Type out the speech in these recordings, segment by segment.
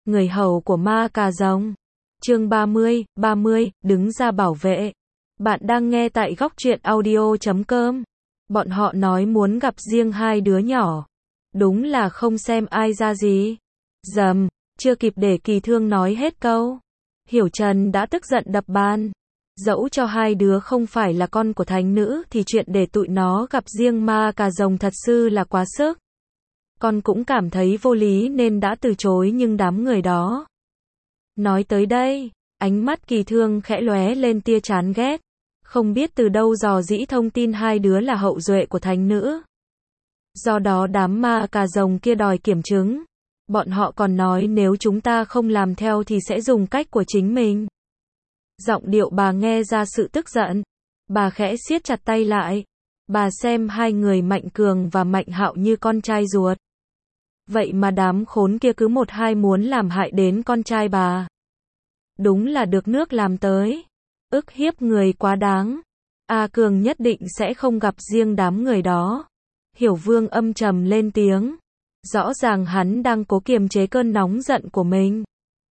người hầu của ma cà rồng. Chương 30, đứng ra bảo vệ. Bạn đang nghe tại góc truyện audio.com. Bọn họ nói muốn gặp riêng hai đứa nhỏ. Đúng là không xem ai ra gì. Dầm, chưa kịp để Kỳ Thương nói hết câu. Hiểu Trần đã tức giận đập bàn. Dẫu cho hai đứa không phải là con của thánh nữ thì chuyện để tụi nó gặp riêng ma cà rồng thật sự là quá sức. Con cũng cảm thấy vô lý nên đã từ chối, nhưng đám người đó. Nói tới đây, ánh mắt Kỳ Thương khẽ lóe lên tia chán ghét. Không biết từ đâu dò dĩ thông tin hai đứa là hậu duệ của thánh nữ. Do đó đám ma cà rồng kia đòi kiểm chứng. Bọn họ còn nói nếu chúng ta không làm theo thì sẽ dùng cách của chính mình. Giọng điệu bà nghe ra sự tức giận. Bà khẽ siết chặt tay lại. Bà xem hai người Mạnh Cường và Mạnh Hạo như con trai ruột. Vậy mà đám khốn kia cứ một hai muốn làm hại đến con trai bà. Đúng là được nước làm tới. Ức hiếp người quá đáng. A Cường nhất định sẽ không gặp riêng đám người đó. Hiểu Vương âm trầm lên tiếng. Rõ ràng hắn đang cố kiềm chế cơn nóng giận của mình.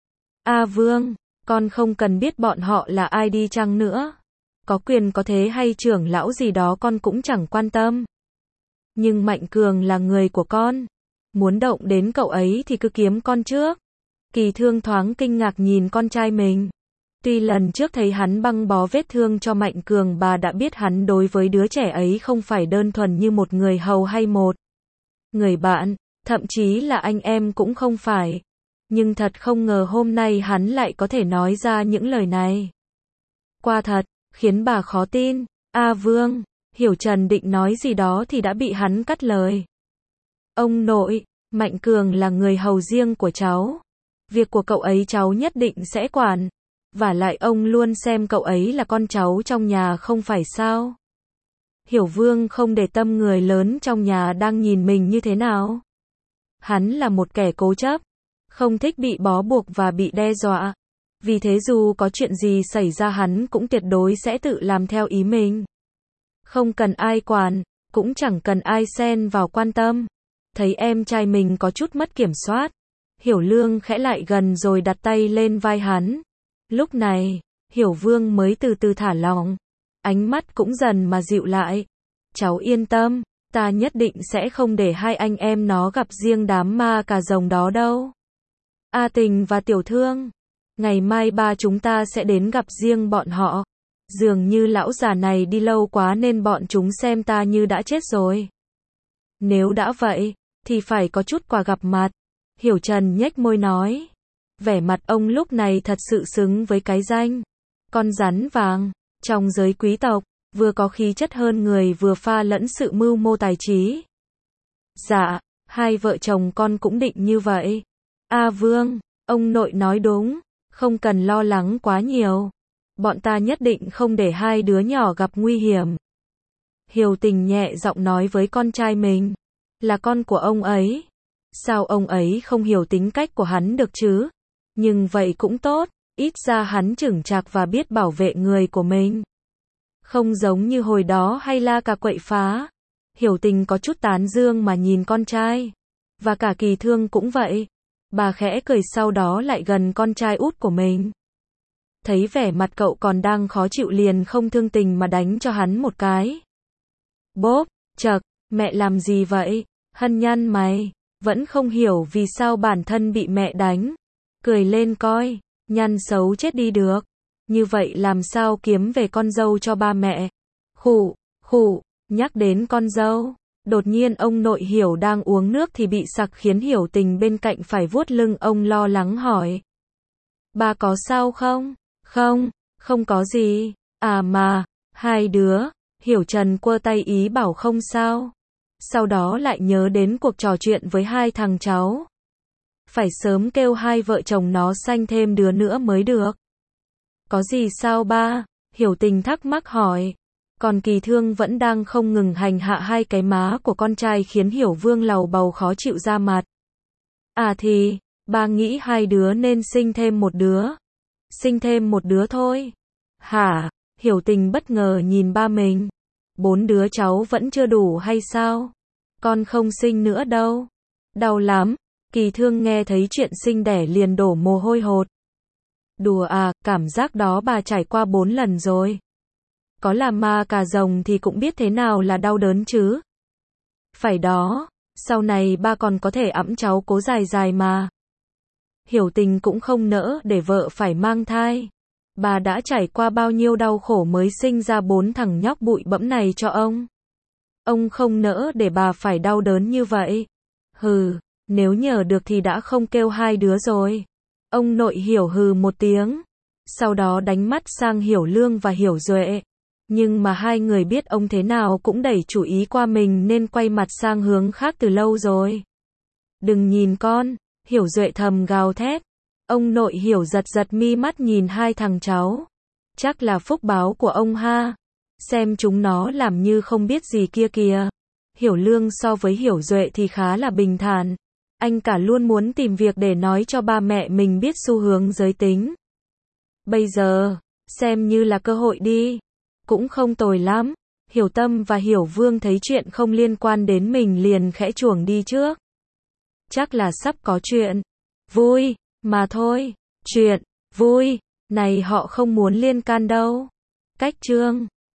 A Vương, con không cần biết bọn họ là ai đi chăng nữa. Có quyền có thế hay trưởng lão gì đó con cũng chẳng quan tâm. Nhưng Mạnh Cường là người của con. Muốn động đến cậu ấy thì cứ kiếm con trước. Kỳ Thương thoáng kinh ngạc nhìn con trai mình. Tuy lần trước thấy hắn băng bó vết thương cho Mạnh Cường, bà đã biết hắn đối với đứa trẻ ấy không phải đơn thuần như một người hầu hay một người bạn, thậm chí là anh em cũng không phải. Nhưng thật không ngờ hôm nay hắn lại có thể nói ra những lời này. Quả thật, khiến bà khó tin. A Vương, Hiểu Trần định nói gì đó thì đã bị hắn cắt lời. Ông nội, Mạnh Cường là người hầu riêng của cháu. Việc của cậu ấy cháu nhất định sẽ quản. Vả lại ông luôn xem cậu ấy là con cháu trong nhà không phải sao? Hiểu Vương không để tâm người lớn trong nhà đang nhìn mình như thế nào. Hắn là một kẻ cố chấp, không thích bị bó buộc và bị đe dọa. Vì thế dù có chuyện gì xảy ra hắn cũng tuyệt đối sẽ tự làm theo ý mình. Không cần ai quản, cũng chẳng cần ai xen vào quan tâm. Thấy em trai mình có chút mất kiểm soát, Hiểu Lương khẽ lại gần rồi đặt tay lên vai hắn. Lúc này, Hiểu Vương mới từ từ thả lỏng. Ánh mắt cũng dần mà dịu lại. Cháu yên tâm, ta nhất định sẽ không để hai anh em nó gặp riêng đám ma cà rồng đó đâu. A Tình và Tiểu Thương, ngày mai ba chúng ta sẽ đến gặp riêng bọn họ. Dường như lão già này đi lâu quá nên bọn chúng xem ta như đã chết rồi. Nếu đã vậy, thì phải có chút quà gặp mặt. Hiểu Trần nhếch môi nói. Vẻ mặt ông lúc này thật sự xứng với cái danh con rắn vàng. Trong giới quý tộc, vừa có khí chất hơn người vừa pha lẫn sự mưu mô tài trí. Dạ, hai vợ chồng con cũng định như vậy. A Vương, ông nội nói đúng, không cần lo lắng quá nhiều. Bọn ta nhất định không để hai đứa nhỏ gặp nguy hiểm. Hiểu Tình nhẹ giọng nói với con trai mình. Là con của ông ấy. Sao ông ấy không hiểu tính cách của hắn được chứ? Nhưng vậy cũng tốt, ít ra hắn chững chạc và biết bảo vệ người của mình. Không giống như hồi đó hay la cà quậy phá. Hiểu Tình có chút tán dương mà nhìn con trai. Và cả Kỳ Thương cũng vậy. Bà khẽ cười sau đó lại gần con trai út của mình. Thấy vẻ mặt cậu còn đang khó chịu liền không thương tình mà đánh cho hắn một cái. Bốp, chậc, mẹ làm gì vậy? Hân nhăn mày, vẫn không hiểu vì sao bản thân bị mẹ đánh. Cười lên coi, nhăn xấu chết đi được. Như vậy làm sao kiếm về con dâu cho ba mẹ? Khụ, nhắc đến con dâu. Đột nhiên ông nội Hiểu đang uống nước thì bị sặc khiến Hiểu Tình bên cạnh phải vuốt lưng ông lo lắng hỏi. Ba có sao không? Không có gì. À mà, hai đứa, Hiểu Trần quơ tay ý bảo không sao. Sau đó lại nhớ đến cuộc trò chuyện với hai thằng cháu. Phải sớm kêu hai vợ chồng nó sanh thêm đứa nữa mới được. Có gì sao ba? Hiểu Tình thắc mắc hỏi. Còn Kỳ Thương vẫn đang không ngừng hành hạ hai cái má của con trai khiến Hiểu Vương lầu bầu khó chịu ra mặt. À thì, ba nghĩ hai đứa nên sinh thêm một đứa. Sinh thêm một đứa thôi. Hả? Hiểu Tình bất ngờ nhìn ba mình. 4 đứa cháu vẫn chưa đủ hay sao? Con không sinh nữa đâu. Đau lắm. Kỳ Thương nghe thấy chuyện sinh đẻ liền đổ mồ hôi hột. Đùa à, cảm giác đó bà trải qua 4 lần rồi. Có là ma cà rồng thì cũng biết thế nào là đau đớn chứ. Phải đó, sau này ba còn có thể ẵm cháu cố dài dài mà. Hiểu Tình cũng không nỡ để vợ phải mang thai. Bà đã trải qua bao nhiêu đau khổ mới sinh ra 4 thằng nhóc bụi bẫm này cho ông. Ông không nỡ để bà phải đau đớn như vậy. Hừ, nếu nhờ được thì đã không kêu 2 đứa rồi. Ông nội Hiểu hừ một tiếng. Sau đó đánh mắt sang Hiểu Lương và Hiểu Duệ. Nhưng mà hai người biết ông thế nào cũng đẩy chủ ý qua mình nên quay mặt sang hướng khác từ lâu rồi. Đừng nhìn con, Hiểu Duệ thầm gào thét. Ông nội Hiểu giật giật mi mắt nhìn hai thằng cháu. Chắc là phúc báo của ông ha. Xem chúng nó làm như không biết gì kia kìa. Hiểu Lương so với Hiểu Duệ thì khá là bình thản. Anh cả luôn muốn tìm việc để nói cho ba mẹ mình biết xu hướng giới tính. Bây giờ, xem như là cơ hội đi. Cũng không tồi lắm. Hiểu Tâm và Hiểu Vương thấy chuyện không liên quan đến mình liền khẽ chuồng đi trước. Chắc là sắp có chuyện vui mà thôi. Chuyện vui này họ không muốn liên can đâu. Cách chương